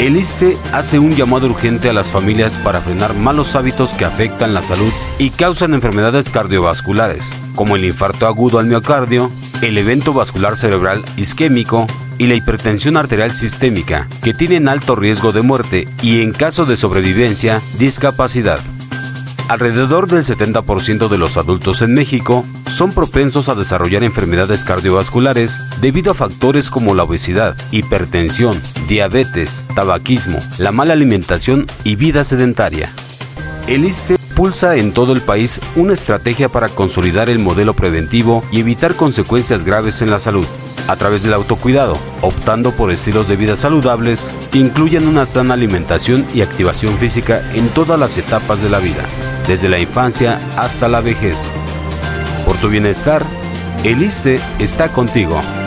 El ISSSTE hace un llamado urgente a las familias para frenar malos hábitos que afectan la salud y causan enfermedades cardiovasculares, como el infarto agudo al miocardio, el evento vascular cerebral isquémico y la hipertensión arterial sistémica, que tienen alto riesgo de muerte y, en caso de sobrevivencia, discapacidad. Alrededor del 70% de los adultos en México son propensos a desarrollar enfermedades cardiovasculares debido a factores como la obesidad, hipertensión, diabetes, tabaquismo, la mala alimentación y vida sedentaria. El ISSSTE impulsa en todo el país una estrategia para consolidar el modelo preventivo y evitar consecuencias graves en la salud, a través del autocuidado, optando por estilos de vida saludables que incluyan una sana alimentación y activación física en todas las etapas de la vida, desde la infancia hasta la vejez. Por tu bienestar, el ISSSTE está contigo.